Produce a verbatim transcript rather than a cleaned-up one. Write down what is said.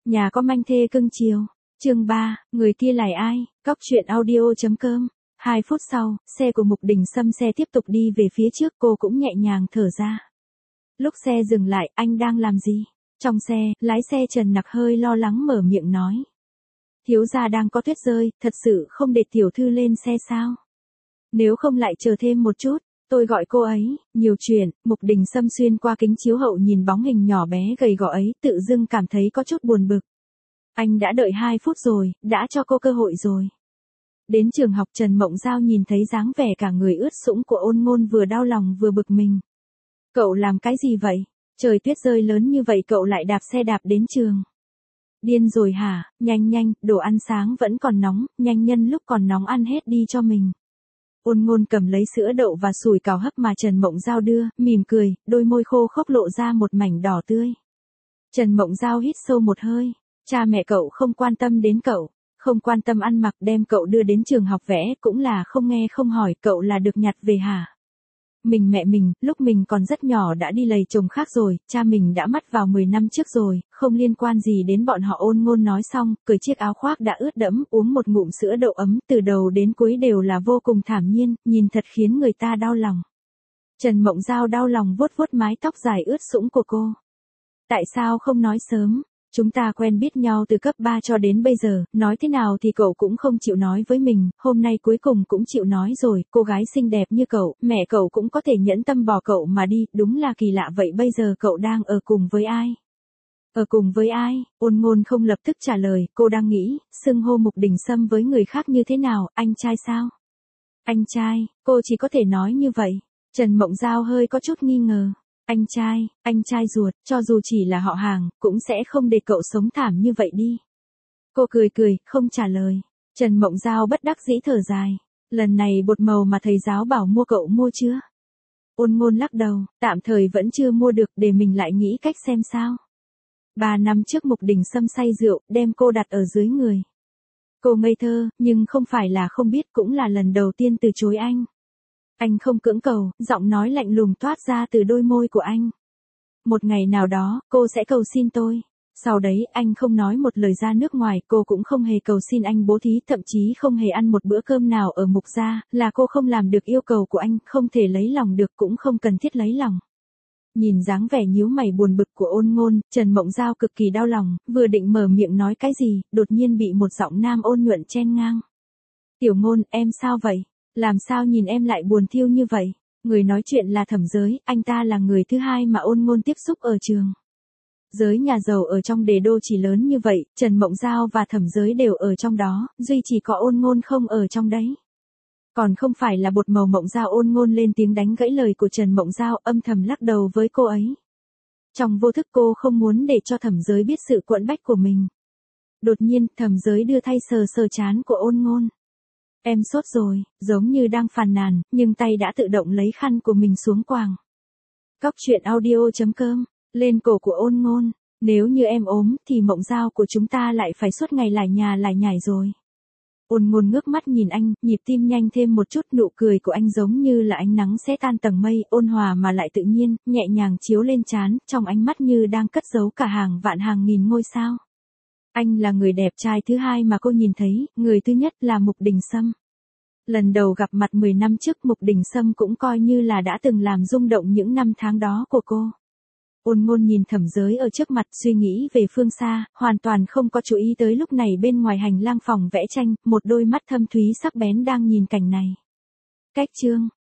Nhà có manh thê cưng chiều. Chương ba, người kia là ai? Cóc truyện audio chấm com. Hai phút sau, xe của Mục Đình Sâm xe tiếp tục đi về phía trước, cô cũng nhẹ nhàng thở ra. Lúc xe dừng lại, anh đang làm gì? Trong xe, lái xe Trần Nặc hơi lo lắng mở miệng nói. Thiếu gia đang có tuyết rơi, thật sự không để tiểu thư lên xe sao? Nếu không lại chờ thêm một chút, tôi gọi cô ấy. Nhiều chuyện. Mục Đình Sâm xuyên qua kính chiếu hậu nhìn bóng hình nhỏ bé gầy gò ấy, tự dưng cảm thấy có chút buồn bực. Anh đã đợi hai phút rồi, đã cho cô cơ hội rồi. Đến trường học, Trần Mộng Giao nhìn thấy dáng vẻ cả người ướt sũng của Ôn Ngôn, vừa đau lòng vừa bực mình. Cậu làm cái gì vậy? Trời tuyết rơi lớn như vậy cậu lại đạp xe đạp đến trường. Điên rồi hả? Nhanh nhanh, đồ ăn sáng vẫn còn nóng, nhanh nhân lúc còn nóng ăn hết đi cho mình. Ôn Ngôn cầm lấy sữa đậu và sủi cảo hấp mà Trần Mộng Giao đưa, mỉm cười, đôi môi khô khốc lộ ra một mảnh đỏ tươi. Trần Mộng Giao hít sâu một hơi. Cha mẹ cậu không quan tâm đến cậu, không quan tâm ăn mặc, đem cậu đưa đến trường học vẽ, cũng là không nghe không hỏi, cậu là được nhặt về hả? Mình mẹ mình, lúc mình còn rất nhỏ đã đi lầy chồng khác rồi, cha mình đã mất vào mười năm trước rồi, không liên quan gì đến bọn họ. Ôn Ngôn nói xong, cởi chiếc áo khoác đã ướt đẫm, uống một ngụm sữa đậu ấm, từ đầu đến cuối đều là vô cùng thản nhiên, nhìn thật khiến người ta đau lòng. Trần Mộng Giao đau lòng vuốt vuốt mái tóc dài ướt sũng của cô. Tại sao không nói sớm? Chúng ta quen biết nhau từ cấp ba cho đến bây giờ, nói thế nào thì cậu cũng không chịu nói với mình, hôm nay cuối cùng cũng chịu nói rồi, cô gái xinh đẹp như cậu, mẹ cậu cũng có thể nhẫn tâm bỏ cậu mà đi, đúng là kỳ lạ. Vậy bây giờ cậu đang ở cùng với ai? Ở cùng với ai? Ôn Ngôn không lập tức trả lời, cô đang nghĩ, xưng hô Mục Đình Sâm với người khác như thế nào, anh trai sao? Anh trai, cô chỉ có thể nói như vậy. Trần Mộng Giao hơi có chút nghi ngờ. Anh trai, anh trai ruột, cho dù chỉ là họ hàng, cũng sẽ không để cậu sống thảm như vậy đi. Cô cười cười, không trả lời. Trần Mộng Giao bất đắc dĩ thở dài. Lần này bột màu mà thầy giáo bảo mua cậu mua chưa? Ôn Ngôn lắc đầu, tạm thời vẫn chưa mua được, để mình lại nghĩ cách xem sao. Ba năm trước Mục Đình Sâm say rượu, đem cô đặt ở dưới người. Cô ngây thơ, nhưng không phải là không biết, cũng là lần đầu tiên từ chối anh. Anh không cưỡng cầu, giọng nói lạnh lùng toát ra từ đôi môi của anh. Một ngày nào đó, cô sẽ cầu xin tôi. Sau đấy, anh không nói một lời ra nước ngoài, cô cũng không hề cầu xin anh bố thí, thậm chí không hề ăn một bữa cơm nào ở Mục gia, là cô không làm được yêu cầu của anh, không thể lấy lòng được, cũng không cần thiết lấy lòng. Nhìn dáng vẻ nhíu mày buồn bực của Ôn Ngôn, Trần Mộng Giao cực kỳ đau lòng, vừa định mở miệng nói cái gì, đột nhiên bị một giọng nam ôn nhuận chen ngang. Tiểu Ngôn, em sao vậy? Làm sao nhìn em lại buồn thiêu như vậy? Người nói chuyện là Thẩm Giới, anh ta là người thứ hai mà Ôn Ngôn tiếp xúc ở trường. Giới nhà giàu ở trong Đế Đô chỉ lớn như vậy, Trần Mộng Giao và Thẩm Giới đều ở trong đó, duy chỉ có Ôn Ngôn không ở trong đấy. Còn không phải là bột màu. Mộng Giao. Ôn Ngôn lên tiếng đánh gãy lời của Trần Mộng Giao, âm thầm lắc đầu với cô ấy. Trong vô thức cô không muốn để cho Thẩm Giới biết sự quẫn bách của mình. Đột nhiên, Thẩm Giới đưa tay sờ sờ trán của Ôn Ngôn. Em sốt rồi, giống như đang phàn nàn, nhưng tay đã tự động lấy khăn của mình xuống quàng. Cóc truyện audio chấm com, lên cổ của Ôn Ngôn. Nếu như em ốm, thì Mộng Giao của chúng ta lại phải suốt ngày lải nhà lải nhải rồi. Ôn Ngôn ngước mắt nhìn anh, nhịp tim nhanh thêm một chút, nụ cười của anh giống như là ánh nắng sẽ tan tầng mây, ôn hòa mà lại tự nhiên, nhẹ nhàng chiếu lên trán, trong ánh mắt như đang cất giấu cả hàng vạn hàng nghìn ngôi sao. Anh là người đẹp trai thứ hai mà cô nhìn thấy, người thứ nhất là Mục Đình Sâm. Lần đầu gặp mặt mười năm trước, Mục Đình Sâm cũng coi như là đã từng làm rung động những năm tháng đó của cô. Ôn Ngôn nhìn Thẩm Giới ở trước mặt, suy nghĩ về phương xa, hoàn toàn không có chú ý tới lúc này bên ngoài hành lang phòng vẽ tranh, một đôi mắt thâm thúy sắc bén đang nhìn cảnh này. Cách chương